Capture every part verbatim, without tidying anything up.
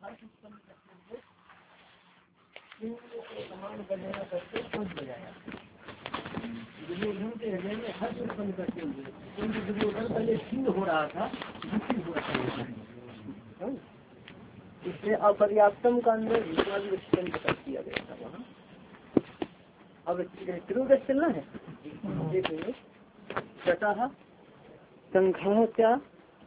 समान करने करके कुछ बजाया दुर्योधन के हृदय में हर्ष उत्पन्न करते हुए, क्योंकि दुर्योधन पहले क्षीण हो रहा था, दुखी हो रहा था, इसलिए अपर्याप्तम का अंदर विश्वास कर दिया गया था वहाँ। अब त्रिवदश चलना है, देखिए तथा संघः क्या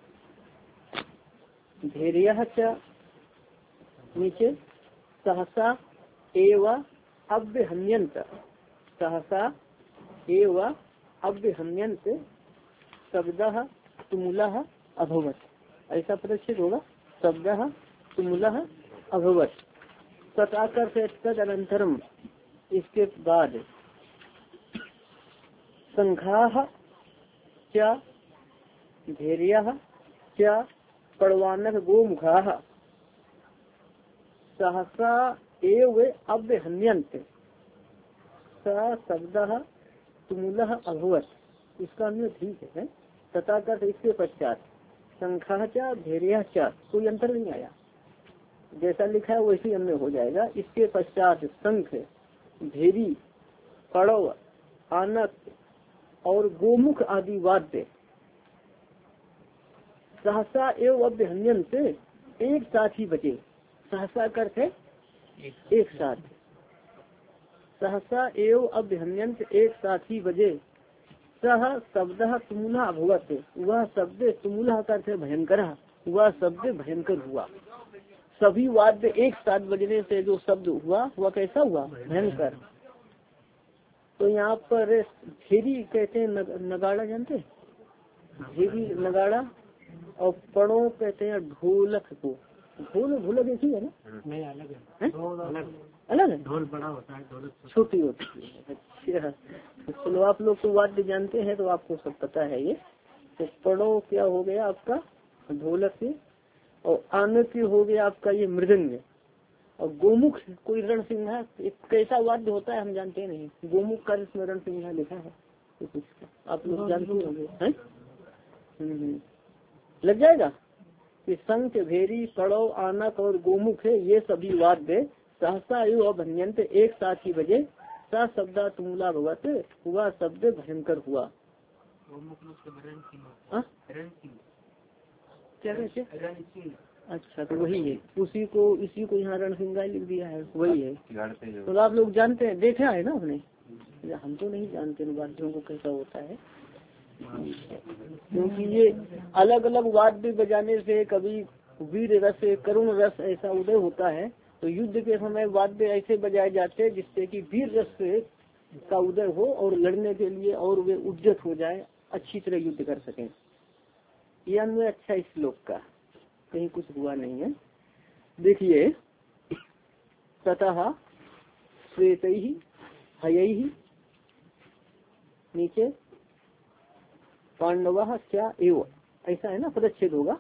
धैर्यः क्या नीचे सहसा एव अभ्यहन्यन्त सहसा एव अभ्यहन्यन्त शब्दः तुमुलः अभवत्, ऐसा परिचित होगा। शब्दः तुमुलः अभवत् तथाकर से तदनंतरम, इसके बाद संघाः क्या धैर्यः क्या पड़वानक गोमुखाः सहसा एव अभ्यहन्यन्त स शब्दः तुमुलः अभवत्, इसका अन्य ठीक है। तथा कर इसके पश्चात संख्या चा धैर्य चा, कोई अंतर नहीं आया, जैसा लिखा है वैसे अन्य हो जाएगा। इसके पश्चात संख धैर्य पड़व आनक और गोमुख आदि वाद्य सहसा एवं अभ्यहन्यन से एक साथ ही बचे। सहसा करते एक साथ, सहसा एवं अभ्यहन्यन से एक साथ ही बजे। सह शब्द तुमुला अभवत, वह शब्द तुमुला करते भयंकर, वह शब्द भयंकर हुआ। सभी वाद्य एक साथ बजने से जो शब्द हुआ वह कैसा हुआ, भयंकर। तो यहाँ पर धेरी कहते हैं नग, नगाड़ा जानते हैं, धेरी नगाड़ा, और पड़ो कहते हैं ढोलक को। ढोल ढोलक एक ही है ना? नहीं, अलग है, अलग अलग है। ढोल बड़ा होता है, ढोलक छोटी होती है। अच्छा, चलो आप लोग तो वाद्य जानते हैं तो आपको सब पता है ये। तो पड़ो क्या हो गया आपका ढोलक से, और आनक हो गया आपका ये मृदंग, और गोमुख कोई रणसिंघा एक कैसा वाद्य होता है हम जानते नहीं। गोमुख का इसमें रणसिंघा लिखा है, तो कुछ आप लोग जानते होंगे। लग जाएगा कि शंख भेरी पड़ो आनक और गोमुख है, ये सभी वाद्य सहसा एवं अभन्यंत एक साथ ही बजे। सा शब्दा तुमुला भगवत, हुआ शब्द भयंकर हुआ। क्या कहते? अच्छा, तो वही है, उसी को इसी को यहाँ रणसिंघा लिख दिया है, वही है। तो आप लोग जानते हैं, देखा है ना हमने, हम तो नहीं जानते वाद्यों को कैसा होता है, क्योंकि ये अलग अलग वाद्य बजाने से कभी वीर रस करुण रस ऐसा उदय होता है। तो युद्ध के समय वाद्य ऐसे बजाए जाते हैं जिससे कि वीर रस का उदय हो और लड़ने के लिए और वे उद्यत हो जाए, अच्छी तरह युद्ध कर सकें। यह अन्वय अच्छा इस श्लोक का, कहीं कुछ हुआ नहीं है। देखिए ततः श्वेतैः हयैः नीचे पांडवः क्या एव, ऐसा है ना, पदच्छेद होगा।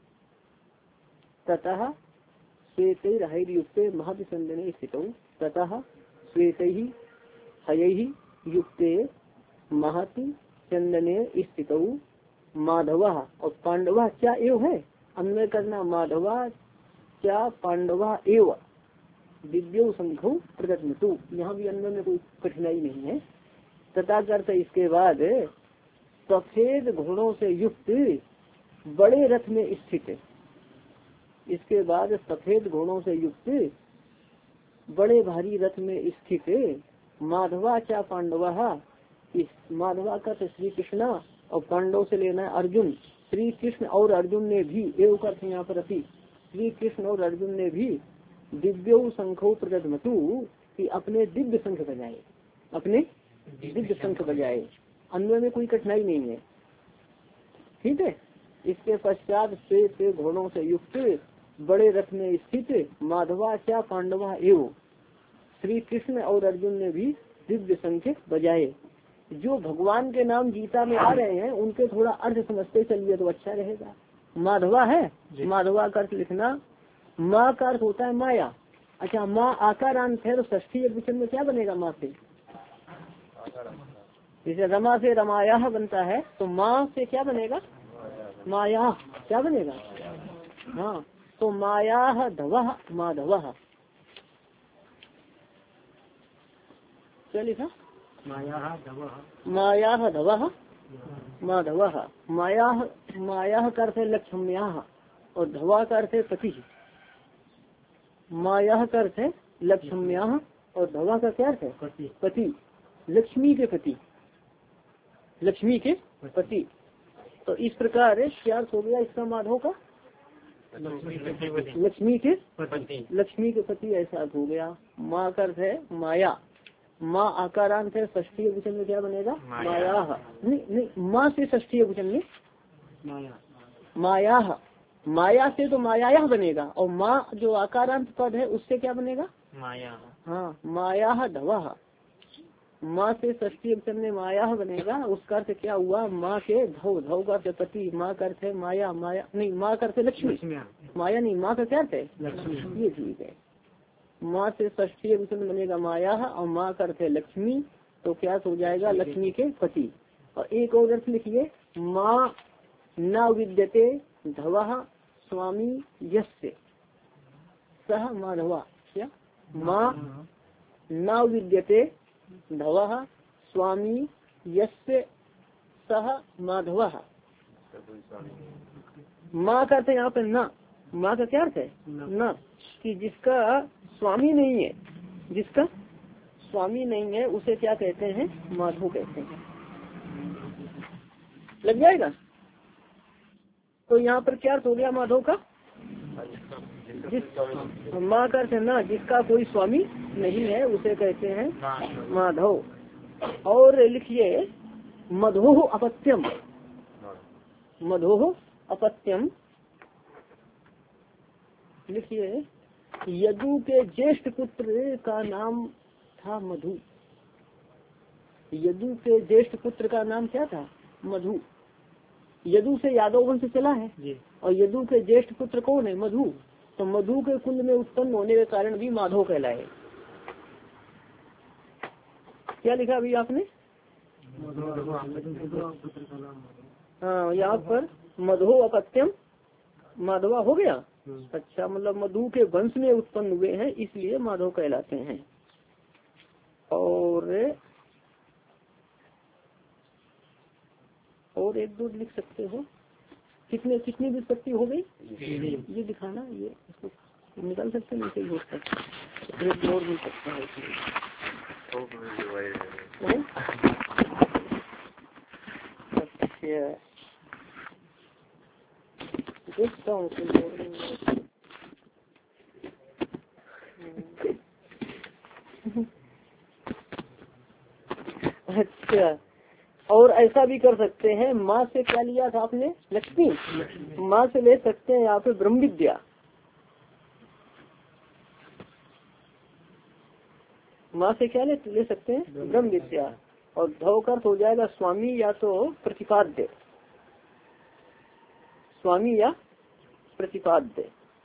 ततः श्वेतैर्हैर्युक्ते महति चंदने स्थितौ, ततः श्वेतैः हयैः युक्ते महति चंदने स्थितौ माधवः, और पांडवः क्या एव है, अन्वय करना माधवा क्या पांडवा एव दिव्यो संघो प्रगतमतु, यहाँ भी अन्वय में कोई कठिनाई नहीं है। तथा करते इसके बाद सफेद घोड़ों से युक्त बड़े रथ में स्थित, इसके बाद सफेद घोड़ों से युक्त बड़े भारी रथ में स्थित माधवा क्या पांडवा, इस माधवा का तो श्री कृष्णा और पांडव से लेना है अर्जुन। श्री कृष्ण और अर्जुन ने भी, एव का यहाँ पर अति, श्री कृष्ण और अर्जुन ने भी दिव्यो शंखो प्रगतमतु कि अपने दिव्य शंख बजाए, अपने दिव्य शंख बजाए। अन्वय में कोई कठिनाई नहीं है, ठीक है। इसके पश्चात श्वेत घोड़ों से युक्त बड़े रथ में स्थित माधवा क्या पांडवा एव, श्री कृष्ण और अर्जुन ने भी दिव्य शंख बजाए। जो भगवान के नाम गीता में आ रहे हैं उनके थोड़ा अर्थ समझते चलिए तो अच्छा रहेगा। माधवा है, माधवा का अर्थ लिखना, माँ का अर्थ होता है माया। अच्छा, माँ आकारांत है तो षष्ठी एक वचन में क्या बनेगा माँ से, जैसे रमा से रमाया बनता है, तो माँ से क्या बनेगा, माया क्या बनेगा। हाँ, तो माया धवः माधवः, क्या लिखा? माया धवः माया धवः माधवः। माया माया का अर्थ है लक्ष्म्या और धवा का अर्थ है पति। माया का अर्थ है लक्ष्म्या और धवा का क्या अर्थ है? पति। पति, लक्ष्मी के पति, लक्ष्मी के पति। तो इस प्रकार क्या अर्थ हो गया इसका माधव का? लक्ष्मी के पति, लक्ष्मी के पति ऐसा अर्थ हो गया। माँ का अर्थ है माया, माँ आकारांत है, षष्ठीय वचन में क्या बनेगा? माया। नहीं नहीं, माँ से षष्ठीय वचन में माया, माया, माया से तो माया बनेगा, और माँ जो आकारांत पद है उससे क्या बनेगा? माया। हाँ, माया धवा, माँ से षष्ठी वचन में माया बनेगा। उसका अर्थ क्या हुआ? माँ के धव, धव का अर्थ पति, माँ का अर्थ है माया, माया नहीं माँ का अर्थ है लक्ष्मी, माया नहीं, माँ का क्या अर्थ है? लक्ष्मी। ये ठीक है, माँ से षष्ठी वचन बनेगा माया और माँ का अर्थ है लक्ष्मी, तो क्या हो जाएगा? लक्ष्मी के पति। और एक और अर्थ लिखिए, माँ न विद्यते धवः स्वामी यस्य सह माधवा। क्या? माँ न विद्यते धवः स्वामी यस्य सह माधवः। माँ का अर्थ है यहाँ पे न, माँ का क्या अर्थ है? न, कि जिसका स्वामी नहीं है, जिसका स्वामी नहीं है उसे क्या कहते हैं? माधव कहते हैं। लग जाएगा? तो यहाँ पर क्या अर्थ हो गया माधव का? जिस माँ का अर्थ है ना, जिसका कोई स्वामी नहीं है उसे कहते हैं माधव। और लिखिए मधोह अपत्यम, मधोह अपत्यम लिखिए। यदु के ज्येष्ठ पुत्र का नाम था मधु। यदु के ज्येष्ठ पुत्र का नाम क्या था? मधु। यदु से यादव वंश चला है जी। और यदु के ज्येष्ठ पुत्र कौन है? मधु। तो मधु के कुल में उत्पन्न होने के कारण भी माधव कहलाए। क्या लिखा अभी आपने? हाँ, यहाँ पर मधु अपत्यम माधवा हो गया। अच्छा, मतलब मधु के वंश में उत्पन्न हुए हैं इसलिए माधव कहलाते हैं। और और एक दो लिख सकते हो। कितने कितनी विस्पत्ति हो गई ये दिखाना, ये इसको निकाल सकते हैं, नहीं हो सकता और मिल सकता है। अच्छा, देखता हूँ। अच्छा, और ऐसा भी कर सकते हैं, माँ से क्या लिया था आपने? लक्ष्मी। माँ से ले सकते हैं यहाँ पे ब्रह्म विद्या। माँ से क्या ले, ले सकते हैं? ब्रह्म विद्या। और धव का अर्थ हो जाएगा स्वामी या तो प्रतिपाद्य, स्वामी या प्रतिपाद्य।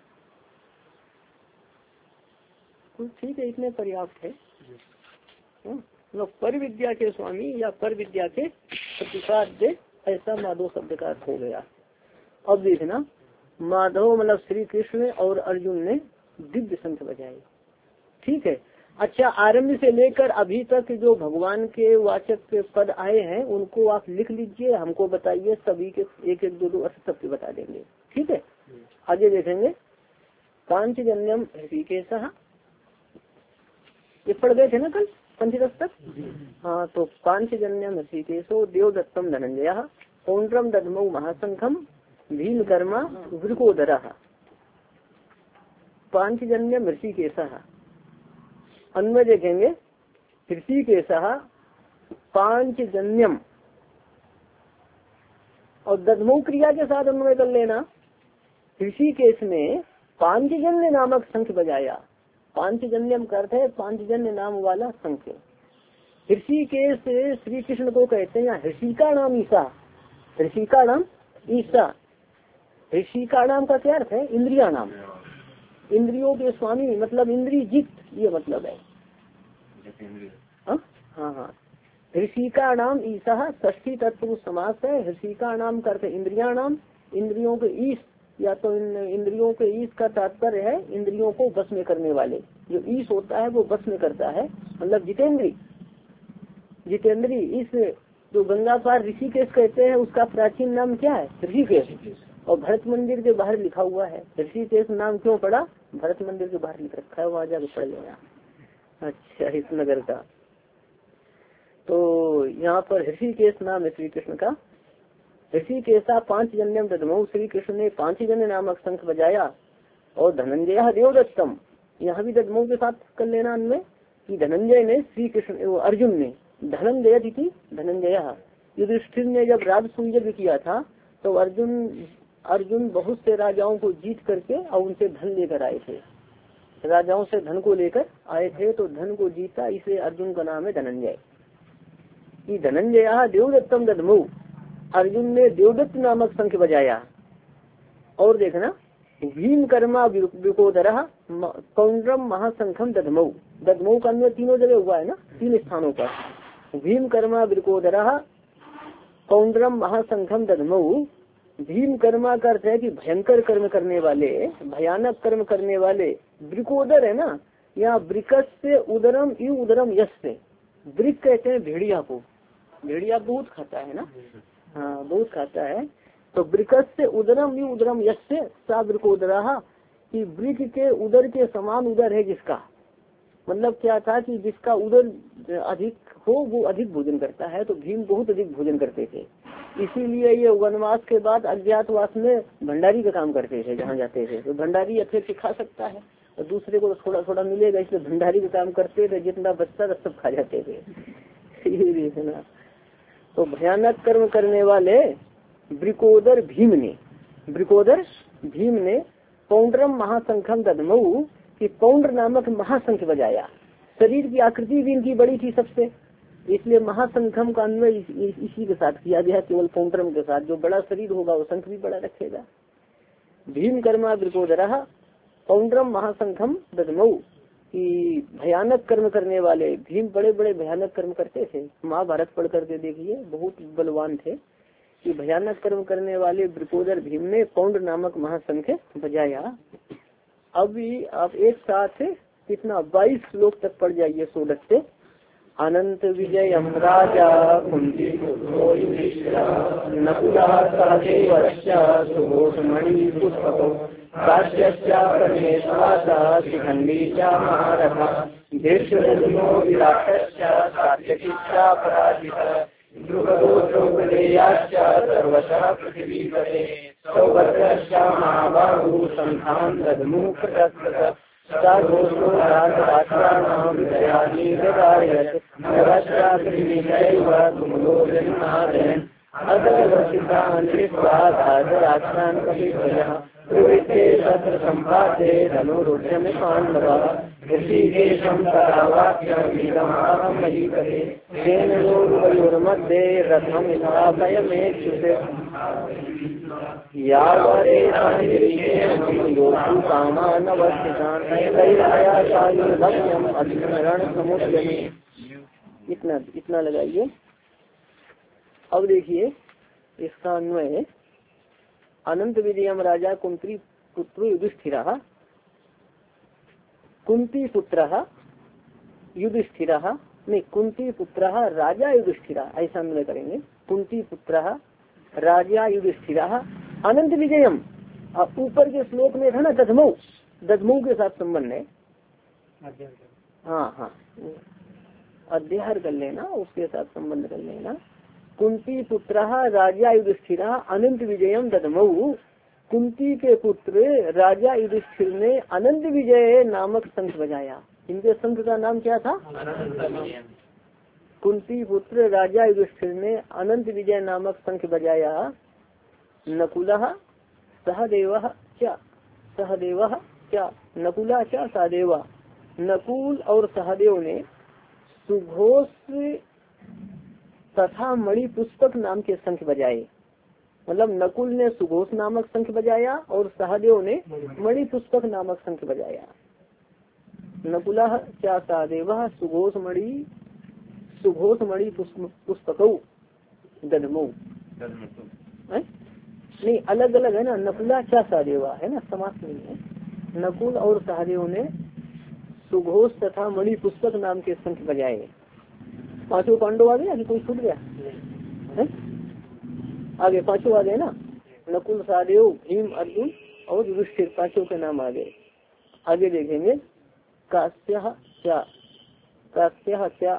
ठीक है, इतने पर्याप्त है। लोग पर विद्या के स्वामी या पर विद्या के प्रतिपाद्य, ऐसा माधव शब्द का अर्थ हो गया। अब देखना, माधव मतलब श्री कृष्ण और अर्जुन ने दिव्य शंख बजाए। ठीक है। अच्छा, आरंभ से लेकर अभी तक जो भगवान के वाचक के पद आए हैं उनको आप लिख लीजिए, हमको बताइए, सभी के एक एक दो दो अर्थ सबके बता देंगे। ठीक है, आगे देखेंगे। पांचजन्यम ऋषिकेशः, ये पढ़ गए थे ना कल पंचदश तक। हाँ, तो पांचजन्यम ऋषिकेशो देवदत्तम धनंजय पौंड्रम दधमौ महाशंखम भीम कर्मा वृकोदरः। पांचजन्यम ऋषिकेशः, अन्वय देखेंगे। ऋषिकेशः पांचजन्यम, और दधमौ क्रिया के साथ अन्वय कर लेना। ऋषिकेश ने पांचजन्य नामक शंख बजाया। पांचजन्यम का अर्थ है पांचजन्य नाम वाला शंख। ऋषिकेश श्री कृष्ण को कहते हैं। ऋषि का नाम ईसा, ऋषि का नाम ईसा। ऋषि का नाम का क्या अर्थ है? इंद्रिया नाम, इंद्रियों के स्वामी, मतलब इंद्रिय जित, ये मतलब है। हाँ हाँ, ऋषि का नाम ईसा षष्ठी तत्पुरुष समास है। ऋषि का नाम करते इंद्रिया नाम, इंद्रियों के ईश या तो इन इंद्रियों के ईश का तात्पर्य है इंद्रियों को बस में करने वाले। जो ईश होता है वो बस में करता है, मतलब जितेंद्री। जितेंद्री इस जो गंगा पार ऋषिकेश कहते हैं उसका प्राचीन नाम क्या है? ऋषिकेश। और भरत मंदिर के बाहर लिखा हुआ है। ऋषिकेश नाम क्यों पड़ा? भरत मंदिर के बाहर लिख रखा है, वहां जाकर पढ़ लेना। अच्छा, इस नगर का तो यहाँ पर ऋषिकेश नाम है श्री कृष्ण का। ऋषिकेशा पांच जन्यम दधमो, श्री कृष्ण ने पांच जन्य नामक शंख बजाया। और धनंजय देवदत्तम, यहाँ भी दधमो के साथ कर लेना अन्वय कि धनंजय ने श्री कृष्ण अर्जुन ने धनंजय थी धनंजय युधिष्ठिर ने जब राजसूय यज्ञ किया था तो अर्जुन अर्जुन बहुत से राजाओं को जीत करके और उनसे धन लेकर आए थे। राजाओं से धन को लेकर आए थे तो धन को जीता, इसलिए अर्जुन का नाम है धनंजय। कि धनंजय देवदत्तम दधमो, अर्जुन ने देवदत्त नामक शंख बजाया। और देखना भीम कर्मा विकोदर कौंड्रम महाशंखम दधमो, दधमो का अन्वय तीनों जगह हुआ है ना, तीन स्थानों पर। भीम कर्मा विकोदर कौंड्रम महाशंखम दधमो, भीम कर्मा का अर्थ है कि भयंकर कर्म करने वाले, भयानक कर्म करने वाले। ब्रिकोदर है ना, यहाँ ब्रिकस से उदरम यु उदरम यश से, ब्रिक कहते हैं भेड़िया को। भेड़िया बहुत खाता है ना, हाँ बहुत खाता है। तो ब्रिकस से उदरम यु उदरम यश से सा ब्रिकोदरा, कि ब्रिक के उदर के समान उदर है जिसका। मतलब क्या था कि जिसका उदर अधिक हो वो अधिक भोजन करता है। तो भीम बहुत अधिक भोजन करते थे, इसीलिए ये वनवास के बाद अज्ञातवास में भंडारी का काम करते थे। जहाँ जाते थे तो भंडारी अतिरिक्त खा सकता है और दूसरे को थोड़ा थोड़ा मिलेगा, इसलिए भंडारी का काम करते थे। जितना बचता था सब खा जाते थे। ये देखना, तो भयानक कर्म करने वाले ब्रिकोदर भीम ने ब्रिकोदर भीम ने पौंड्रम महाशंखम दधमऊ, कि पौंड्र नामक महाशंख बजाया। शरीर की आकृति भी इनकी बड़ी थी सबसे, इसलिए महाशंखम का अन्वय इस, इस, इसी के साथ किया गया, केवल पौंड्रम के साथ। जो बड़ा शरीर होगा वो शंख भी बड़ा रखेगा। भीम कर्मा ब्रिकोदर पौंड्रम महाशंखम दधमऊ, कि भयानक कर्म करने वाले। भीम बड़े बड़े भयानक कर्म करते थे, महाभारत पढ़ करके देखिए, बहुत बलवान थे। कि भयानक कर्म करने वाले ब्रिकोदर भीम ने पौंड नामक महाशंख बजाया। अभी आप एक साथ कितना बाईस श्लोक तक पढ़ जाइए सोलह से। अनंत विजय राजा कुंती नकुला सहदेवश्च सुघोषमणि पुष्पको काश्यश्च परमेश्वरा शिखंडी च महारथा धीर्षदधमो विराटश्च सात्यकीश्च पराजितः द्रुपदो द्रौपदेयाश्च सर्वशः पृथिवीपते सौभद्रश्च महाबाहु संधान दधमु कृतकृतः सा घोषो राजराष्ट्राणां विजयानि ददायत् नरश्च पृथिवीचैव तुमुलो जन्मादयन् अदर्वसितान् कृत्वा राजराष्ट्रान् कपिध्वजः प्रवृत्ते तत्र सम्पाते धनुरुद्यमे पाण्डवः ऋषिकेशं तदावाक्यमिदमहं महीपते तेन योर्वयोर्मध्ये रथम् स्थापयाम्येच्युते यावदेतान् योद्धुं कामान् अवस्थितान् तैरायासायुर्भव्यम् अग्निरणसमुद्यमे। इतना इतना लगाइए। अब देखिए इसका अन्वय अनंत विजयम राजा कुंती पुत्र युधिष्ठिर कुंती पुत्र युधिष्ठिर नहीं कुंती पुत्र राजा युधिष्ठिर, ऐसा अन्वय करेंगे। कुंती पुत्र राजा युधिष्ठिर अनंत विजयम। अब ऊपर के श्लोक में था ना दधमऊ, दधमऊ के साथ संबंध है। हाँ हाँ अध्याय कर लेना, उसके साथ संबंध कर लेना। कुंती पुत्र राजा युधिष्ठिर अनंत विजयम दधमऊ, कुंती के पुत्र राजा युधिष्ठिर ने अनंत विजय नामक शंख बजाया। इनके शंख का नाम क्या था? कुंती पुत्र राजा युधिष्ठिर ने अनंत विजय नामक शंख बजाया। नकुलः सहदेवः च सहदेवः च नकुला च सहदेव, नकुल और सहदेव ने सुघोष तथा मणि पुष्पक नाम के शंख बजाए। मतलब नकुल ने सुघोष नामक शंख बजाया और सहदेव ने मणि पुष्पक नामक शंख बजाया। नकुला क्या सहदेव सुघोष मणि सुघोष मणि पुष्पकौ दधमौ। नहीं, अलग अलग है ना, नकुला क्या सहदेवा है ना, समास नहीं है। नकुल और सहदेव ने सुघोष तथा मणि पुस्तक नाम के शंख बजाए। पांचों पांडव आ गया कि कोई छूट गया है? आगे पांचों आ गए ना, नकुल सहदेव भीम अर्जुन और युधिष्ठिर, पांचों के नाम आ गए। आगे देखेंगे कास्यः क्या, कास्यः क्या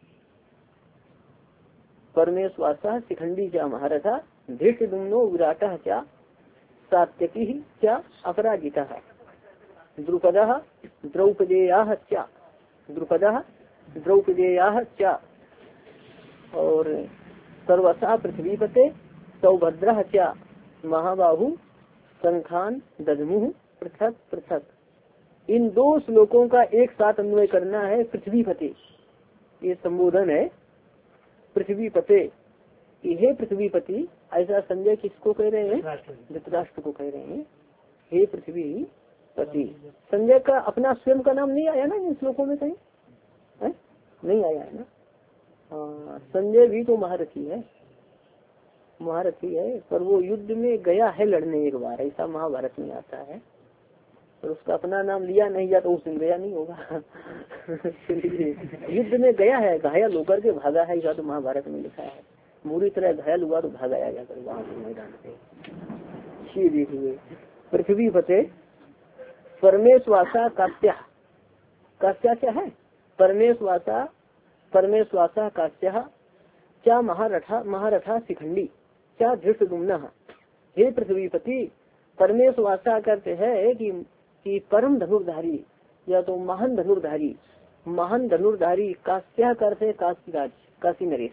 परमेश्वासः शिखंडी क्या महारथा धृष्टद्युम्नो विराटः क्या सात्यकी क्या अपराजितः द्रुपदः द्रौपदेयाः क्या, द्रुपदः द्रौपदेयाः क्या, और सर्वसा पृथ्वीपते सौभद्रः क्या महाबाहु शंखान दधमुः पृथक पृथक। इन दो श्लोकों का एक साथ अन्वय करना है। पृथ्वीपते ये संबोधन है, पृथ्वीपते, हे पृथ्वीपति, ऐसा संजय किसको कह रहे हैं? धृतराष्ट्र को कह रहे हैं, हे पृथ्वी पति। संजय का अपना स्वयं का नाम नहीं आया ना इन श्लोकों में कहीं है? नहीं आया है ना। हाँ, संजय भी तो महारथी है, महारथी है, पर वो युद्ध में गया है लड़ने एक बार, ऐसा महाभारत में आता है। और उसका अपना नाम लिया नहीं जाता, उस दिन गया नहीं होगा युद्ध में गया है, घायल होकर के भागा है, ऐसा तो महाभारत में लिखा है। बुरी तरह घायल हुआ तो भागा जाकर वहां से मैदान पे। देखिए पृथ्वी पते परमेश्वासा कास्या, कास्या क्या है? परमेश्वासा, परमेश्वासा कास्या क्या महारथा, महारथा शिखंडी क्या धृष्टद्युम्नः। हे पृथ्वीपति, परमेश्वासा करते है कि, कि परम धनुर्धारी या तो महान धनुर्धारी, महान धनुर्धारी कास्या करते काशीराज, काशी नरेश।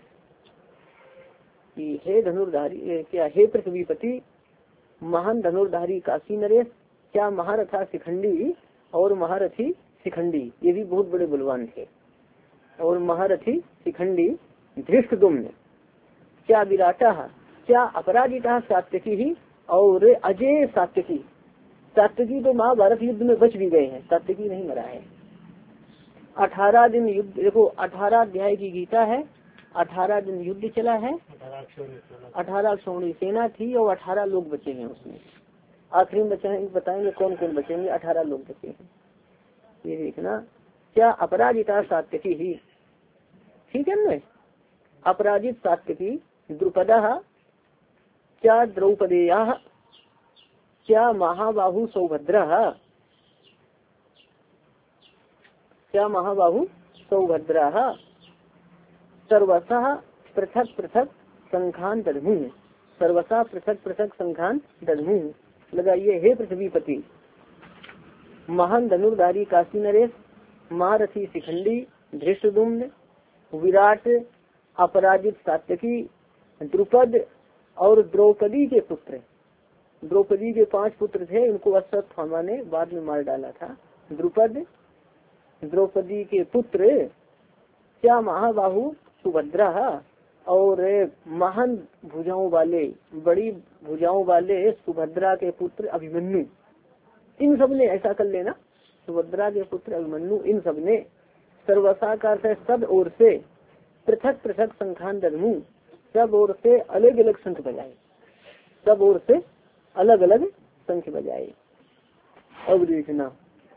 हे धनुर्धारी क्या, हे पृथ्वीपति महान धनुर्धारी काशी नरेश क्या महारथा शिखंडी, और महारथी शिखंडी ये भी बहुत बड़े बलवान थे, और महारथी शिखंडी धृष्टद्युम्न क्या विराटा क्या अपराजिता सात्यकी ही, और अजय सात्यकी। सात्यकी तो महाभारत युद्ध में बच भी गए हैं, सात्यकी नहीं मरा है। अठारह दिन युद्ध, देखो अठारह अध्याय की गीता है, अठारह दिन युद्ध चला है, अठारह सौनी सेना थी और अठारह लोग बचे हैं उसमें। आखिरी में बताएंगे कौन कौन बचेंगे, अठारह लोग बचे हैं। ये देखना क्या अपराजिता सात्यकी ही, ठीक है ना, अपराजित सात्यकी। द्रुपदः क्या द्रौपदेयाः क्या महाबाहु सौभद्रः, क्या महाबाहु सौभद्रः सर्वसा पृथक पृथक शंखान दधमुः, सर्वसा पृथक पृथक शंखान दधमुः। लगाइए हे पृथ्वीपति महान धनुर्धारी काशी नरेश, महारथी शिखंडी धृष्टद्युम्न, विराट अपराजित सात्यकी, द्रुपद और द्रौपदी के पुत्र। द्रौपदी के पांच पुत्र थे, उनको अश्वत्थामा ने बाद में मार डाला था। द्रुपद, द्रौपदी के पुत्र क्या महाबाहु सुभद्रा, और महान भुजाओं वाले, बड़ी भुजाओं वाले सुभद्रा के पुत्र अभिमन्यु। इन सब ने, ऐसा कर लेना, सुभद्रा के पुत्र अभिमन्यु, इन सब ने सर्वसाकार से सब ओर से पृथक पृथक शंखान दधमुः, सब ओर से अलग अलग शंख बजाए, सब ओर से अलग अलग शंख बजाए। अब देखना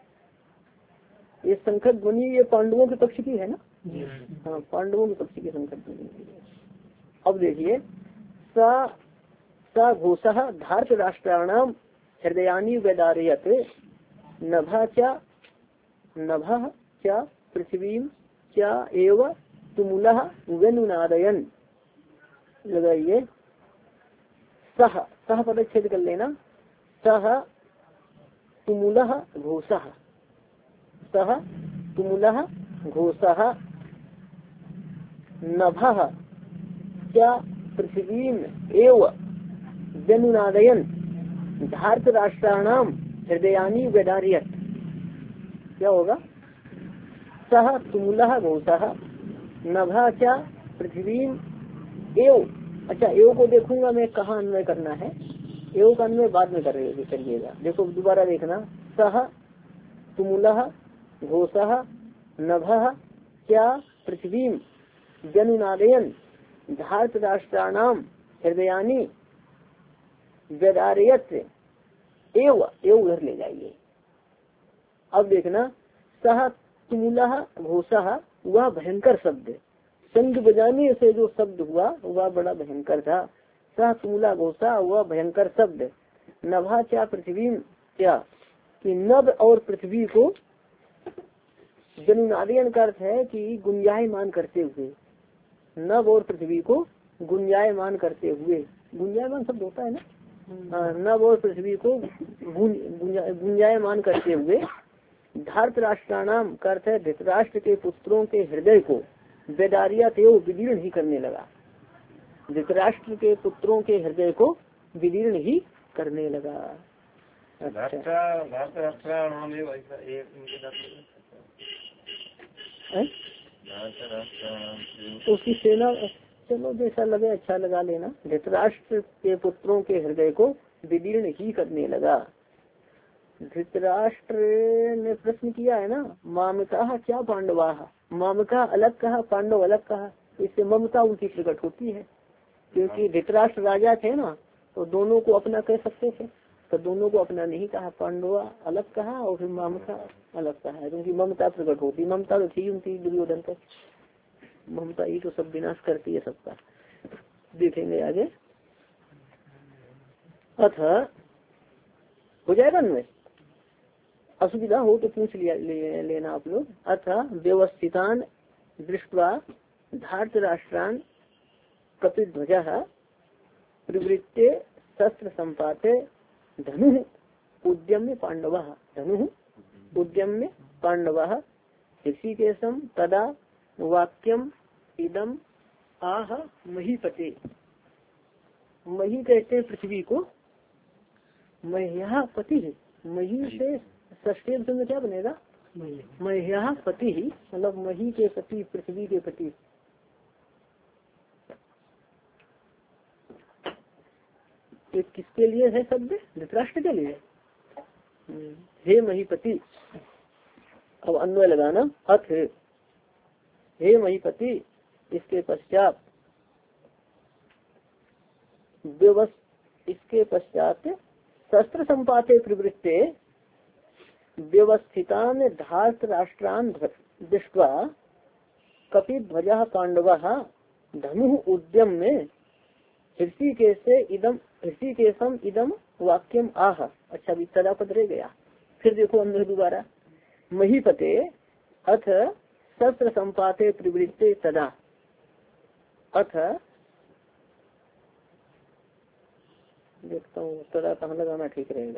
ये शंखक ध्वनि ये पांडवों के पक्ष की है ना, हाँ पांडवों के पक्ष की शंखक ध्वनि। अब देखिए सा सा घोषः धार्त राष्ट्राणाम हृदयानि वेदारयत नभा चा नभः चा पृथ्वी क्या एव तुमुलः वेनुनादयन। लगाइए सह, सह पदच्छेद कर लेना, सह तुमुलः घोषः, सह तुमुलः घोषः नभः क्या पृथ्वी एव वेनुनादयन धार्त राष्ट्राणाम हृदयानि वेदारयत। क्या होगा? सह तुमुलः घोषः नभा चा पृथ्वी एव। अच्छा एव को देखूंगा मैं कहाँ अन्वय करना है, एव का अन्वय बाद में कर रहे करिएगा। देखो दोबारा देखना, सह तुमुलः घोषः नभः क्या पृथ्वी व्यनुनादयन धार्त राष्ट्राणाम हृदयानि वेदारियत एव एव उधर ले जाइए। अब देखना, सह तुमुला घोषा, वह भयंकर शब्द, शंख बजाने से जो शब्द हुआ वह बड़ा भयंकर था। सह तुमुला घोषा, वह भयंकर शब्द। नभा क्या पृथ्वी, क्या कि नभ और पृथ्वी को जनुनादियन का अर्थ है कि गुंजायमान करते हुए, नभ और पृथ्वी को गुंजायमान करते हुए, गुंजायमान शब्द होता है ना, नभ और पृथ्वी को गुंजायमान करते हुए, धार्त राष्ट्राणाम का अर्थ है धृतराष्ट्र के पुत्रों के हृदय को वेदारिया थे विदीर्ण ही करने लगा, धृतराष्ट्र के पुत्रों के हृदय को विदीर्ण ही करने लगा। अच्छा, उसकी सेना, चलो जैसा लगे अच्छा लगा लेना, धृतराष्ट्र के पुत्रों के हृदय को विदीर्ण ही करने लगा। धृतराष्ट्र ने प्रश्न किया है ना, मामका क्या पांडवा, मामका अलग कहा, पांडव अलग कहा, इससे ममता उनकी प्रकट होती है, क्योंकि धृतराष्ट्र राजा थे ना, तो दोनों को अपना कह सकते थे, तो दोनों को अपना नहीं कहा, पांडवा अलग कहा और फिर मामका अलग कहा है, क्योंकि ममता प्रकट होती, ममता तो थी उनकी दुर्योधन तक, ममता ही तो सब विनाश करती है सबका। देखेंगे आगे। अथ हो जाएगा ना, असुविधा हो तो पूछ लिया ले, लेना आप लोग। अथ व्यवस्थितान दृष्ट्वा धार्त राष्ट्रान कपिध्वज प्रवृत्ते शस्त्र संपाते धनु उद्यम्य पांडव, धनु उद्यम्य पांडव ऋषिकेशम तदा वाक्यम इदम आह महीपते। मही कहते हैं पृथ्वी को, मह्या पति है, मही से षष्ठी में क्या बनेगा, मह्या पति ही, मतलब मही के पति, पृथ्वी के पति। एक किसके लिए है शब्द, धृतराष्ट्र के लिए, हे महीपति। अब अन्वय लगाना, अथ हे महीपति, इसके पश्चात व्यवस्थ इसके पश्चात शस्त्र संपाते प्रवृत्ते व्यवस्थितान धार्त राष्ट्रान दृष्ट्वा कपिध्वज पांडव धनु उद्यम में ऋषिकेशे इदम ऋषिकेशम इदम वाक्यम आह। अच्छा भी तदा पद रह गया, फिर देखो अंदर दोबारा, महीपते अथ शस्त्र संपाते प्रवृत्ते तदा, अथ देखता हूँ तदा कहाँ लगाना ठीक रहेगा,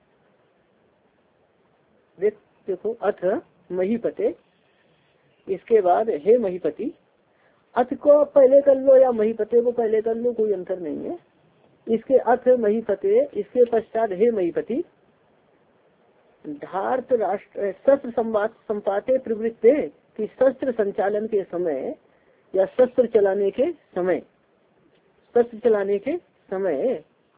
देख देखो, अथ महीपते, इसके बाद हे महीपति, अथ को पहले कर लो या महीपते को पहले कर लो, कोई अंतर नहीं है। इसके अथ महीपते, इसके पश्चात हे महीपति, धार्त राष्ट्र शस्त्र संपाते प्रवृत्ते, कि शस्त्र संचालन के समय या शस्त्र चलाने के समय, शस्त्र चलाने के समय,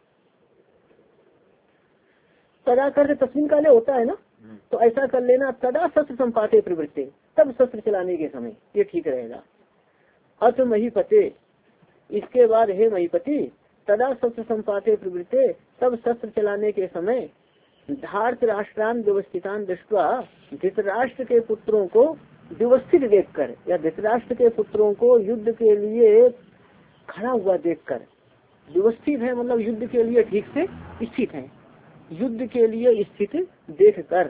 तदा कर तस्मिन काले होता है ना, तो ऐसा कर लेना, तदा शस्त्र संपाते प्रवृत्ते, तब शस्त्र चलाने के समय, ये ठीक रहेगा। अथ महीपते, इसके बाद हे महीपति, तदा शस्त्र संपाते प्रवृत्ते, तब शस्त्र चलाने के समय, धार्त राष्ट्रान व्यवस्थितान दृष्ट्वा, धृतराष्ट्र के पुत्रों को व्यवस्थित देखकर, या धृतराष्ट्र के पुत्रों को युद्ध के लिए खड़ा हुआ देखकर, व्यवस्थित है मतलब युद्ध के लिए ठीक से स्थित है, युद्ध के लिए स्थित देखकर,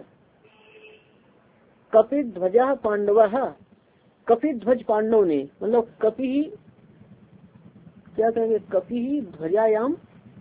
कपिध्वज पांडव, कपिध्वज पांडव ने, मतलब कपि ही क्या कहेंगे, कपि ही ध्वजायाम,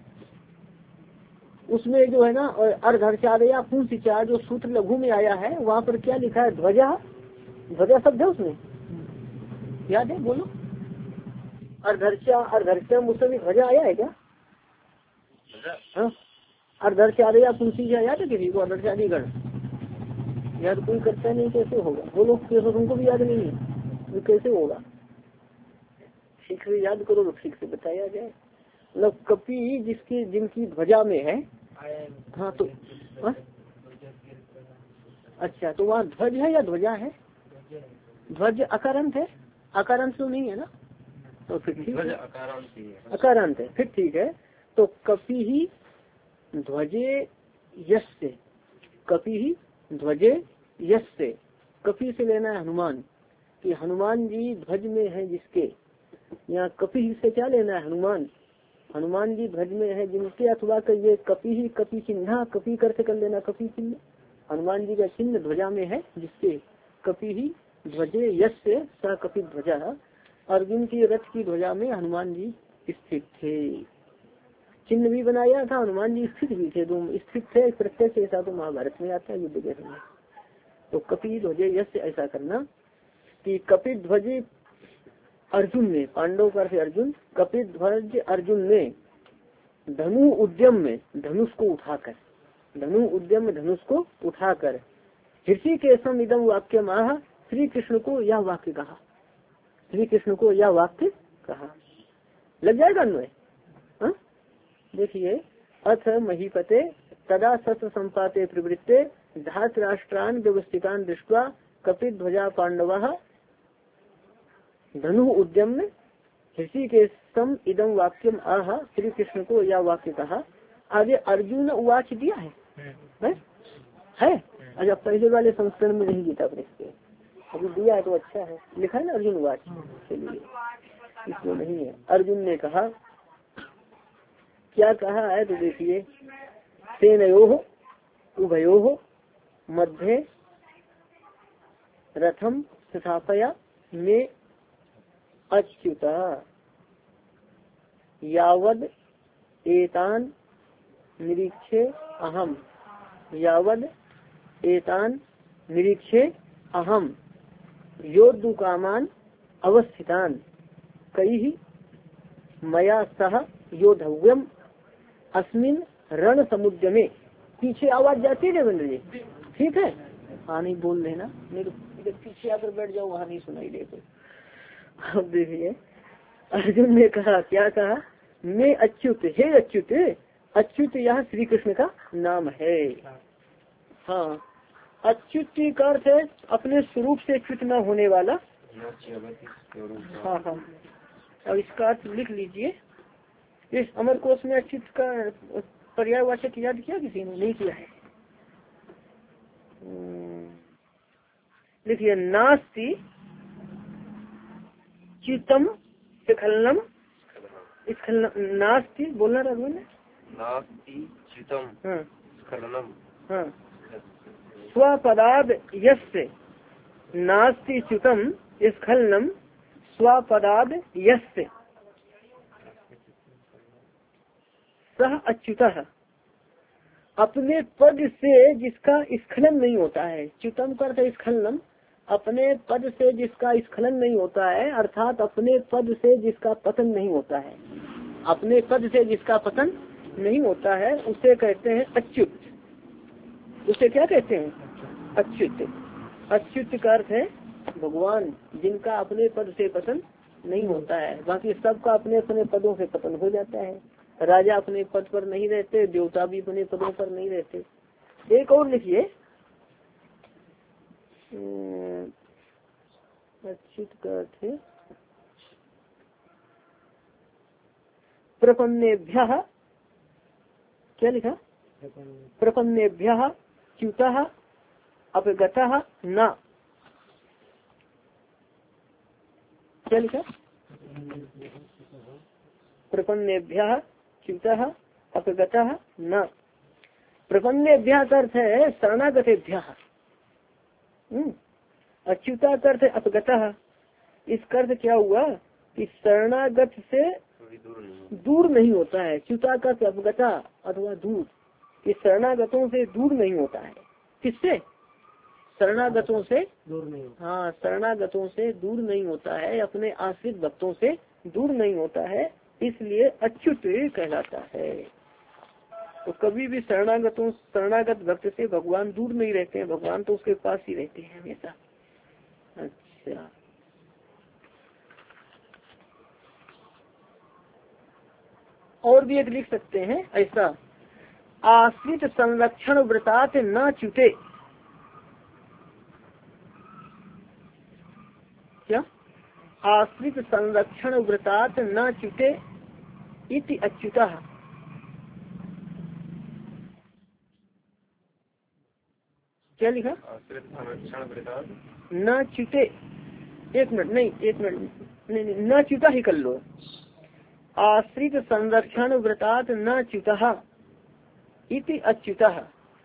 उसमें जो है ना अर्धर्चादया पुंसिचा, जो सूत्र लघु में आया है वहाँ पर क्या लिखा है, ध्वजा, ध्वजा शब्द है उसमें, याद है बोलो, अर्धर्चा अर्धर्चम, उसमें ध्वजा आया है क्या, हाँ अर्धर्चादया पुंसिचा याद है किसी को, अर्धर्चादिगण याद कोई करता नहीं, कैसे होगा बोलो, कैसे तुमको भी याद नहीं है तो कैसे होगा, ठीक से याद करो तो ठीक से बताया जाए। मतलब कपि जिसकी जिनकी ध्वजा में है, हाँ तो हाँ? अच्छा तो वहाँ ध्वज है या ध्वजा है, ध्वज अकारांत है, अकारांत तो नहीं है ना, तो फिर ठीक है, अकारांत है, फिर ठीक है। तो कपि ही ध्वजे यस्य, कपि ही ध्वजे यस्य, कपि से लेना है हनुमान, कि हनुमान जी ध्वज में है जिसके, यहाँ कपि से क्या लेना है हनुमान, हनुमान जी ध्वज में है जिनके, अथवा का ये कपि ही, कपि चिन्ह, कपि करके कर लेना कपि चिन्ह, हनुमान जी का चिन्ह ध्वजा में है जिसके, कपि ही ध्वजे यस्य स कपि ध्वजा, अर्जुन की रथ की ध्वजा में हनुमान जी स्थित थे, चिन्ह भी बनाया था, हनुमान जी स्थित भी थे, दो स्थित थे प्रत्यक्ष, ऐसा तो महाभारत में आता है युद्ध के समय। तो कपि ध्वजे यस्य ऐसा करना कि कपि ध्वज अर्जुन ने, पांडव का अर्थ अर्जुन, कपि ध्वज अर्जुन ने धनु उद्यम में धनुष को उठाकर, धनु उद्यम में धनुष को उठाकर, ऋषिकेशम इदम वाक्य माह, श्री कृष्ण को यह वाक्य कहा, श्री कृष्ण को यह वाक्य कहा, लग जाएगा अन्वय। देखिए, अथ महीपते तदा शस्त्र संपाते प्रवृत्ते धातराष्ट्रान व्यवस्थितान दृष्ट्वा कपिध्वजा पांडवा धनु उद्यम ऋषिकेशम इदम वाक्यम आह, श्री कृष्ण को यह वाक्य कहा। आगे अर्जुन उवाच दिया है, है? है? अच्छा, पहले वाले संस्करण में नहीं गीता प्रेस के, अभी दिया है तो अच्छा है, लिखा है ना अर्जुन उवाच, चलिए इसमें नहीं है। अर्जुन ने कहा, क्या कहा है तो देखिए, सेनयोः उभयोः मध्य रथम स्थापया में अच्युता यावद एतान निरीक्षे अहम, यावद एतान निरीक्षे अहम योद्धुकामान अवस्थितान कई मया सह योद्धव्यम अस्मिन रण समुद्र में। पीछे आवाज जाती है देवेंद्र जी, ठीक है? हाँ नहीं बोल लेना, नहीं तो पीछे आकर बैठ जाओ, वहाँ नहीं सुनाई दे तो। अब देखिए, अर्जुन ने कहा, क्या कहा, मैं अच्युत, हे अच्युत, अच्युत यहाँ श्री कृष्ण का नाम है। हाँ, अच्युत का अर्थ है अपने स्वरूप से च्युत न होने वाला। हाँ हाँ, अब इसका अर्थ लिख लीजिए। इस अमर कोश में अच्युत का पर्यायवाचक याद किया किसी ने? नहीं किया है। लिखिए, नास्ति च्युतम स्खलनम, नास्ति बोलना रघु ने, नास्ति च्युतम स्खलनम, हाँ, स्वपदाद यस्य, नास्ति च्युतम स्खलनम स्वपदाद यस्य सह अच्युतः, अपने पद से जिसका स्खलन नहीं होता है। च्युतम करते स्खलनम, अपने पद से जिसका स्खलन नहीं होता है, अर्थात अपने पद से जिसका पतन नहीं होता है, अपने पद से जिसका पतन नहीं होता है उसे कहते हैं अच्युत। उसे क्या कहते हैं? अच्युत। अच्युत का अर्थ है भगवान, जिनका अपने पद से पतन नहीं होता है, बाकी सबका अपने अपने पदों से पतन हो जाता है। राजा अपने पद पर नहीं रहते, देवता भी अपने पदों पर नहीं रहते। एक और लिखिए, अच्युत का अर्थ है प्रपन्नेभ्यः, क्या लिखा? प्रपन्नेभ्यः च्युतः अपगतः न, क्या लिखा? प्रपन्नेभ्यः च्युतः अपगतः न। प्रपन्नेभ्यः का अर्थ है शरणागतेभ्यः, अच्युता का अर्थ है अपगतः। इसका अर्थ क्या हुआ कि शरणागत से दूर नहीं होता है। च्युता का अपगता अथवा दूर, कि शरणागतों से दूर नहीं होता है। किससे? शरणागतों से दूर नहीं। हाँ, शरणागतों से दूर नहीं होता है, अपने आश्रित भक्तों से दूर नहीं होता है, इसलिए अच्युत कहलाता है। तो कभी भी शरणागतों शरणागत भक्त से भगवान दूर नहीं रहते हैं, भगवान तो उसके पास ही रहते हैं हमेशा। अच्छा, और भी एक लिख सकते हैं ऐसा, आश्रित संरक्षण व्रतात न च्युते। क्या? आश्रित संरक्षण व्रतात न च्युते इति अच्युतः। क्या लिखा? आश्रित संरक्षण वृतात् न च्युते, एक मिनट नहीं एक मिनट नहीं, नहीं न च्युता ही कर लो। आश्रित संरक्षण व्रतात न च्युतः इति अच्युतः।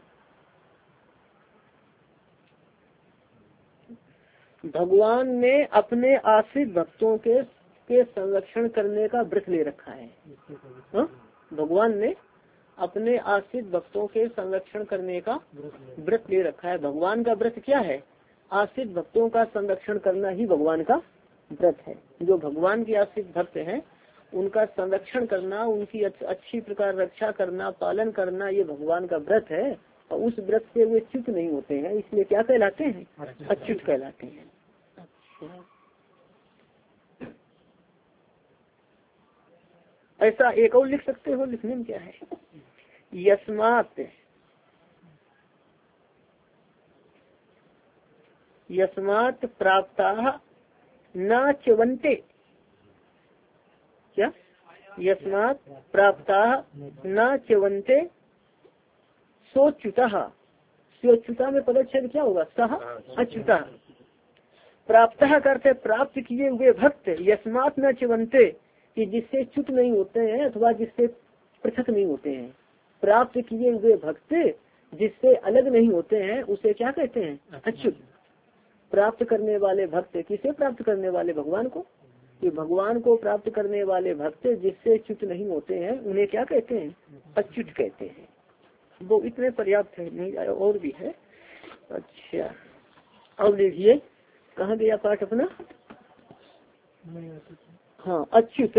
भगवान ने अपने आश्रित भक्तों के के संरक्षण करने का व्रत ले रखा है। हा? भगवान ने अपने आश्रित भक्तों के संरक्षण करने का व्रत ले रखा है। भगवान का व्रत क्या है? आश्रित भक्तों का संरक्षण करना ही भगवान का व्रत है। जो भगवान के आश्रित भक्त हैं उनका संरक्षण करना, उनकी अच्छी प्रकार रक्षा करना, पालन करना, ये भगवान का व्रत है। और उस व्रत से वे च्युत नहीं होते हैं, इसलिए क्या कहलाते हैं? अच्युत कहलाते हैं। अच्छा, ऐसा एक और लिख सकते हो, लिखने में क्या है? यस्मात् यस्मात् प्राप्ताः न च्यवन्ते, क्या? यस्मात् प्राप्ताः न च्यवन्ते सोच्युतः। सोच्युता में पदच्छेद क्या होगा? सह अच्युतः। प्राप्तः करते प्राप्त किए हुए भक्त, यस्मात् न च्यवन्ते, कि जिससे च्युत नहीं होते हैं अथवा जिससे पृथक नहीं होते हैं। प्राप्त किए हुए भक्त जिससे अलग नहीं होते हैं उसे क्या कहते हैं? अच्युत। प्राप्त करने वाले भक्त, किसे प्राप्त करने वाले? भगवान को। कि भगवान को प्राप्त करने वाले भक्त जिससे च्युत नहीं होते हैं उन्हें क्या कहते हैं? अच्युत कहते हैं। वो इतने पर्याप्त है, नहीं और भी है। अच्छा, अब देखिए कहाँ गया पाठ अपना? हाँ, अच्युत,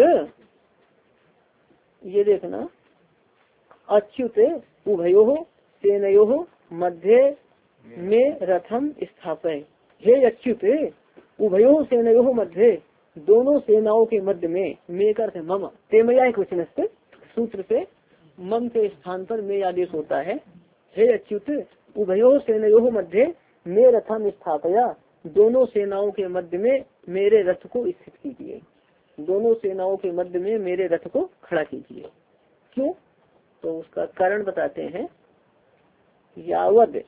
ये देखना, अच्युत उभयो सेनयो मध्य में रथम स्थापय। हे अच्युत, उभयो सेनयो मध्य, दोनों सेनाओं के मध्य में, में का अर्थ है मम, तेमया एक वचन से सूत्र से मम के स्थान पर में आदेश होता है। हे अच्युत, उभयो सेनयो मध्य में रथम स्थापया, दोनों सेनाओं के मध्य में मेरे रथ को स्थित कीजिए। दोनों सेनाओं के मध्य में मेरे रथ को खड़ा कीजिए। क्यों? तो उसका कारण बताते हैं। यावद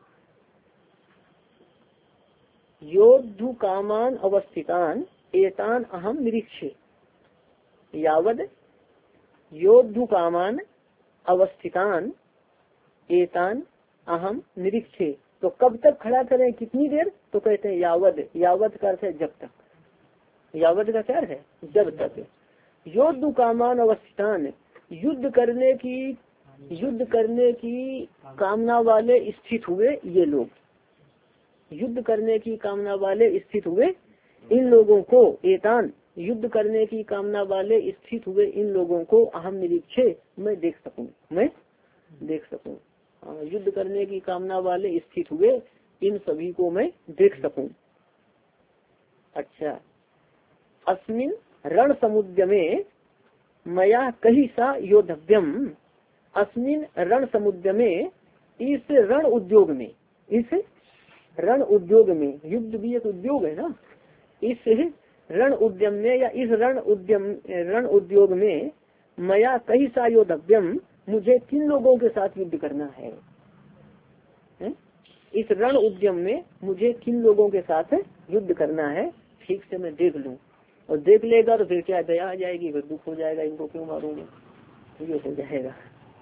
योद्धु कामान अवस्थितान एतान अहम निरीक्षे। यावद योद्धु कामान अवस्थितान एतान अहम निरीक्षे। तो कब तक खड़ा करें, कितनी देर? तो कहते हैं यावद। यावद का अर्थ है जब तक। यावद का क्या है? जब तक। योद्धु कामान अवस्थितान, युद्ध करने की युद्ध करने की कामना वाले स्थित हुए ये लोग, युद्ध करने की कामना वाले स्थित हुए इन लोगों को, एतान युद्ध करने की कामना वाले स्थित हुए इन लोगों को अहम निरीक्षे, मैं देख सकूं, मैं देख सकूं। युद्ध करने की कामना वाले स्थित हुए इन सभी को मैं देख सकूं। अच्छा, अस्मिन रण समुद्र में मया कही सा योद्धव्यम। अस्मिन रण समुद्र में, इस रण उद्योग में, इस रण उद्योग में, युद्ध भी एक उद्योग है ना, इस रण उद्यम में या इस रण उद्यम रण उद्योग में मया कही सा योद्धव्यम, मुझे किन लोगों के साथ युद्ध करना है? है? इस रण उद्यम में मुझे किन लोगों के साथ युद्ध करना है, ठीक से मैं देख लूं। और देख लेगा तो फिर क्या दया आ जाएगी, फिर दुख हो जाएगा, इनको क्यों मारूंगा, ये हो जाएगा।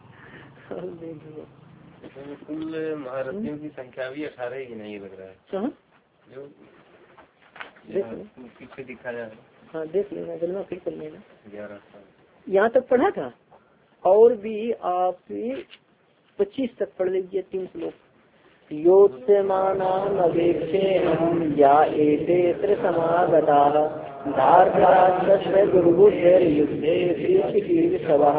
कुल महारथियों की संख्या भी अठारह ही नहीं लग रहा है जो पीछे दिखा जा रहा है। हाँ देख लेना, जलवा फिर कर लेना। ग्यारह यहाँ तक पढ़ा था, और भी आप पच्चीस तक पढ़ लीजिए, तीन श्लोक। योत्स्यमानान् अवेक्षेऽहं या एते समागताः धार्तराष्ट्रस्य दुर्बुद्धैर्युद्धे वीक्षिकीर्षवः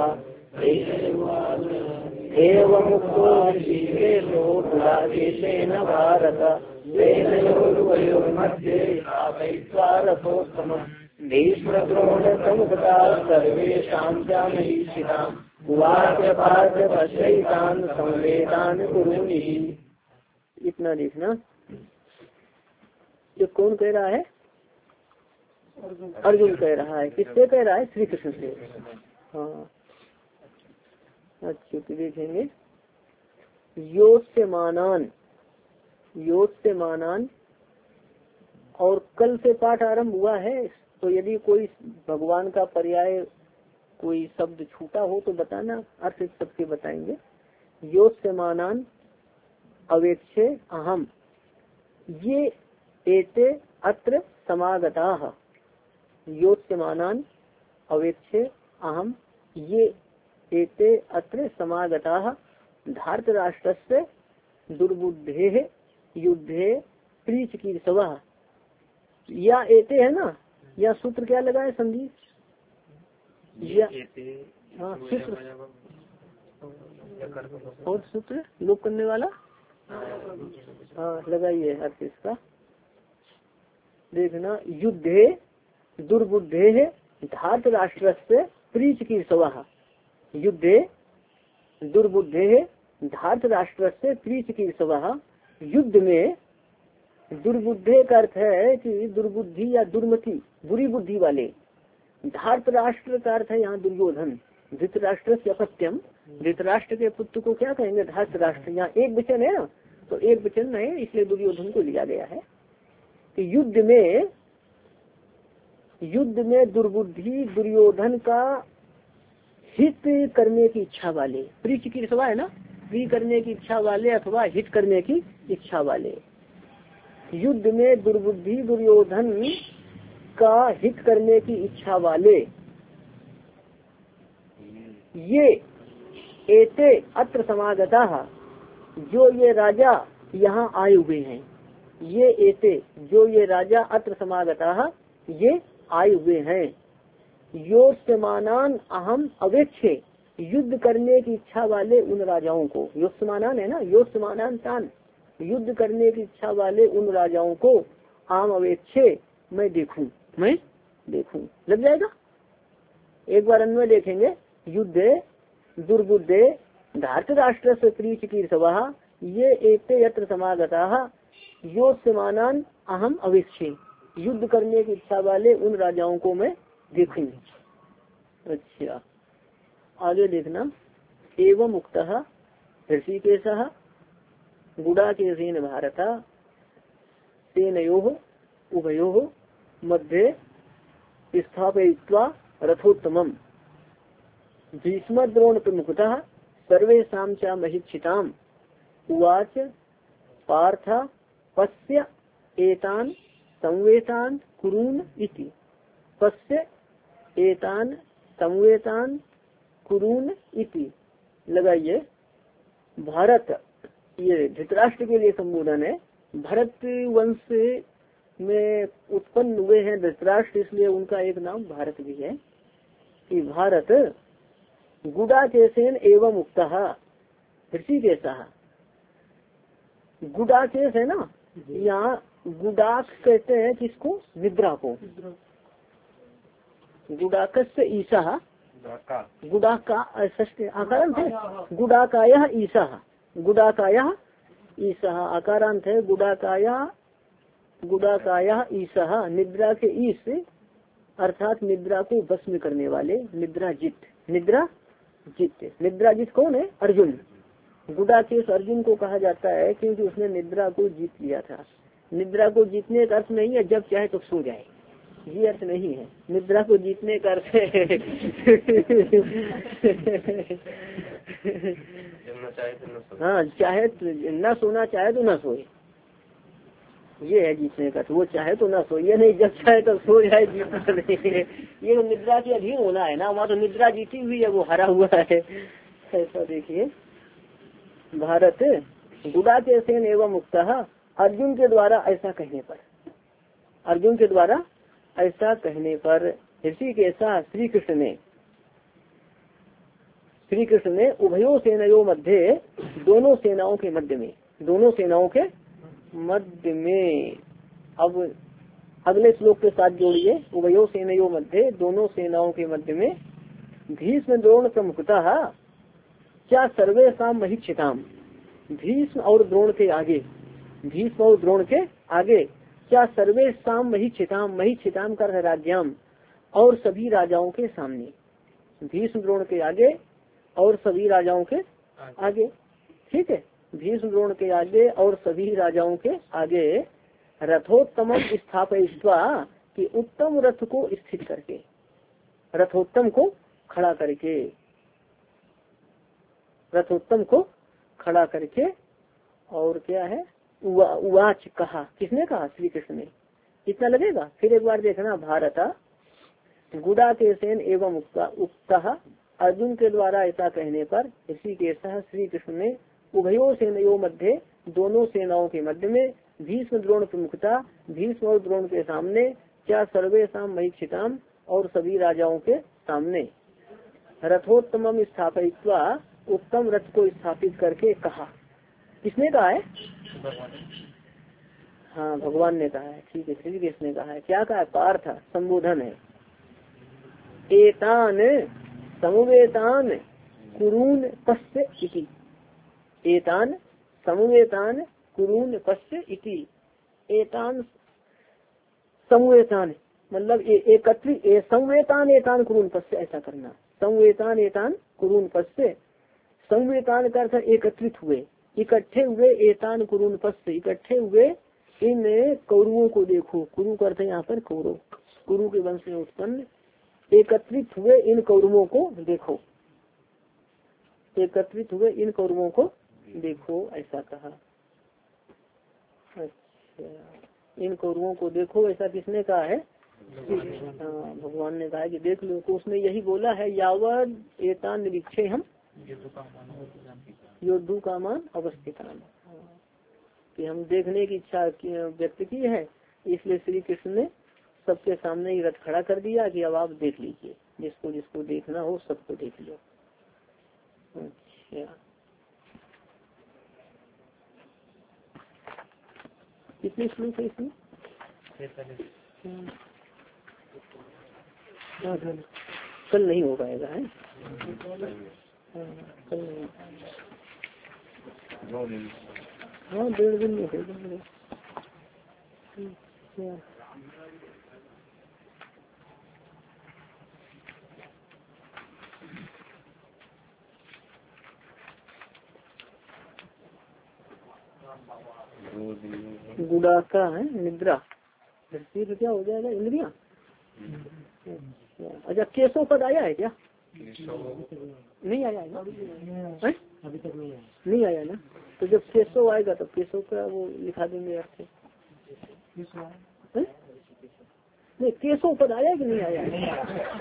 एवमुक्तो ऋषिकेशो पुराकेशेन भारत वेदयोर्वयोर्मध्ये रथोत्तमः भीष्मद्रोणसमुपता सर्वेषां जानयिषिताम् उवाच पार्थ पश्यैतान् संवेदान् कुरुनिः। इतना देखना। ये कौन कह रहा है? अर्जुन कह रहा है। किससे कह रहा है? श्री कृष्ण से। हाँ, अच्छा तो देखेंगे। योत्स्यमानान्, योत्स्यमानान, और कल से पाठ आरंभ हुआ है, तो यदि कोई भगवान का पर्याय कोई शब्द छूटा हो तो बताना, अर्थ सबके बताएंगे। योत्स्यमानान अवेक्षे अहम, ये एते अत्र समागताः। योत्स्यमानान अवेक्षे अहम, ये एते अत्र समागताः धार्तराष्ट्रस्य दुर्बुद्धेः युद्धे प्रीचिकीर्षवः। या एते है ना, या सूत्र क्या लगा है संधि? या हाँ सूत्र और सूत्र लोप करने वाला हाँ लगाइए अर्थ इसका। देखना, युद्धे दुर्बुद्धे धार्त राष्ट्र से प्रीचिकीर्षवः। युद्धे दुर्बुद्धे धार्त राष्ट्र से प्रीचिकीर्षवः। युद्ध में दुर्बुद्धे का अर्थ है कि दुर्बुद्धि या दुर्मति, बुरी बुद्धि वाले। धार्त राष्ट्र का अर्थ है यहाँ दुर्योधन। धृतराष्ट्र से अपत्यम, धृतराष्ट्र के पुत्र को क्या कहेंगे? धार्त राष्ट्र। यहाँ एक वचन है ना, तो एक वचन में इसलिए दुर्योधन को लिया गया है। तो युद्ध में युद्ध में दुर्बुद्धि दुर्योधन का हित करने की इच्छा वाले, प्रीचिकीर्षवा है ना, प्री करने की इच्छा वाले अथवा हित करने की इच्छा वाले। युद्ध में दुर्बुद्धि दुर्योधन का हित करने की इच्छा वाले ये एते अत्र समागता, जो ये राजा यहाँ आए हुए हैं। ये एते, जो ये राजा अत्र समागता, ये आए हुए हैं। योत्स्यमानान अहम अवेक्षे, युद्ध करने की इच्छा वाले उन राजाओं को। योत्स्यमानान है ना, योत्स्यमानान तान, युद्ध करने की इच्छा वाले उन राजाओं को आम अवेक्षे, मैं देखूं, मैं देखूं। लग जाएगा। एक बार अन्वय देखेंगे। युद्धे दुर्बुद्धे धार्त राष्ट्र से प्रीचिकीर्षवः, ये एते यत्र समागताः योत्स्यमानान अहम अवेक्षे, युद्ध करने की इच्छा वाले उन राजाओं को मैं देखूंगी। अच्छा, आगे देखना। एवं उक्तः ऋषिकेशः गुडाकेशेन भारत सेनयोः उभयोः मध्ये स्थापयित्वा रथोत्तमम् भीष्मद्रोण प्रमुखतः सर्वेषां च महिक्षिताम् उवाच पार्थ पश्य एतान् संवेतान् कुरून् इति। पश्य एतान् संवेतान् कुरून् इति लगाइए। भारत, ये धृतराष्ट्र के लिए संबोधन है। भरत वंश में उत्पन्न हुए हैं धृतराष्ट्र, इसलिए उनका एक नाम भारत भी है। कि भारत गुडाकेशेन एवं उक्तः ऋषिकेशः। गुडाकेश है ना, यहाँ गुडाक कहते हैं किसको? निद्रा को। गुडाकस्य ईशा, गुडाका आकारांत है। गुडाकायः ईशः, गुडाकायः ईशः आकारांत है। गुडाकाया गुडाकायः ईशः, निद्रा के ईश अर्थात निद्रा को भस्म करने वाले, निद्रा जित, निद्रा जित। निद्रा जित कौन है? अर्जुन। गुडाकेश अर्जुन को कहा जाता है क्योंकि उसने निद्रा को जीत लिया था। निद्रा को जीतने का अर्थ नहीं है जब चाहे तो सो जाए, ये अर्थ नहीं है। निद्रा को जीतने का अर्थ है हाँ, चाहे न सोना चाहे तो न सोए, ये है जीतने का। तो वो चाहे तो ना सो, ये नहीं जब चाहे तो सो जाए, जीतना नहीं है। ये तो निद्रा के अधीन होना है ना, वहाँ तो निद्रा जीती हुई है, वो हरा हुआ है। ऐसा देखिए। भारत गुडाकेशेन एवं मुक्तः, अर्जुन के द्वारा ऐसा कहने पर, अर्जुन के द्वारा ऐसा कहने पर ऋषिकेशा श्री कृष्ण ने श्री कृष्ण ने उभयो सेनयों मध्य, दोनों सेनाओं के मध्य में, दोनों सेनाओं के मध्य में। अब अगले श्लोक के साथ जोड़िए। उभयो सेनयों मध्य, दोनों सेनाओं के मध्य में। भीष्म द्रोण प्रमुखतः क्या सर्वेषां महिक्षिताम्, भीष्म और द्रोण के आगे, भीष्म और द्रोण के आगे क्या सर्वेषां महिक्षिताम्, महिक्षिताम् कर राज्याम, और सभी राजाओं के सामने। भीष्म द्रोण के आगे और सभी राजाओं के आगे, ठीक है। भीष्म द्रोण के आगे और सभी राजाओं के आगे रथोत्तम स्थापयित्वा कि उत्तम रथ को स्थित करके, रथोत्तम को खड़ा करके, रथोत्तम को खड़ा करके और क्या है उवाच कहा, किसने कहा? श्री कृष्ण ने। इतना लगेगा। फिर एक बार देखना, भारत गुड़ा के सेन एवं उक्ता, अर्जुन के द्वारा ऐसा कहने पर इसी के सह श्री कृष्ण ने उभयो सेनयो मध्य, दोनों सेनाओं के मध्य में भीष्म द्रोण प्रमुखता, भीष्म और द्रोण के सामने, क्या सर्वेशम महीक्षिताम और सभी राजाओं के सामने रथोत्तम स्थापित्वा उत्तम रथ को स्थापित करके कहा। किसने कहा है? हाँ भगवान ने कहा है। ठीक है, श्री कृष्ण ने कहा है। क्या कहा है? पार्थ संबोधन है। एतान समुवेतान कुरून पश्य इति, एतान समुवेतान कुरून पश्य इति। एतान समुवेतान मतलब एकत्रित, संवेतान एतान कुरून पश्य, ऐसा करना। संवेतान एतान कुरून पश्य, संवेतान का अर्थ एकत्रित हुए, इकट्ठे हुए, एतान कुरून पश्य इकट्ठे हुए इन कौरवों को देखो। कुरु का अर्थ यहाँ पर कौरव, कुरु के वंश में उत्पन्न, एकत्रित हुए इन कौरवों को देखो, एकत्रित हुए इन कौरवों को देखो, ऐसा कहा। अच्छा, इन कौरवों को देखो, ऐसा किसने कहा है? हाँ भगवान ने कहा कि देख लो। तो उसने यही बोला है, यावद एतान निरीक्षे हम योद्धु कामान अवस्थितान, कि हम देखने की इच्छा व्यक्त की है, इसलिए श्री कृष्ण ने सबके सामने ही रथ खड़ा कर दिया कि अब आप देख लीजिए, जिसको जिसको देखना हो सबको देख लो। अच्छा, कितने श्लोक है इसमें? कल नहीं हो पाएगा है, कल नहीं। हाँ डेढ़ दिन में हो जाएगा। गुड़ाका है निद्रा, फिर क्या हो जाएगा? इंद्रिया। अच्छा, केशव पद आया है क्या? नहीं आया है ना? अभी तक नहीं आया, नहीं आया ना? तो जब केशव आएगा तब केशव का वो लिखा देंगे अर्थ। नहीं, केशव पद आया कि नहीं आया है?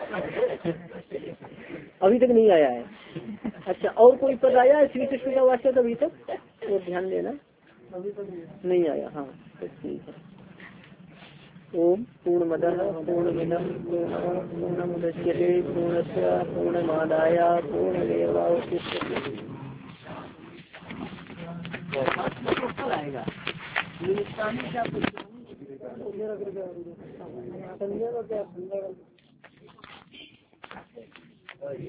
अभी तक नहीं आया है। अच्छा, और कोई पद आया है श्री कृष्ण का वाक्य अभी तक? वो ध्यान देना, अभी तक नहीं आया। हाँ तो ठीक है। ओम पूर्णमदः पूर्णमिदं पूर्णमुदच्यते पूर्णस्य पूर्णमादाय पूर्णमेवावशिष्यते। आएगा क्या?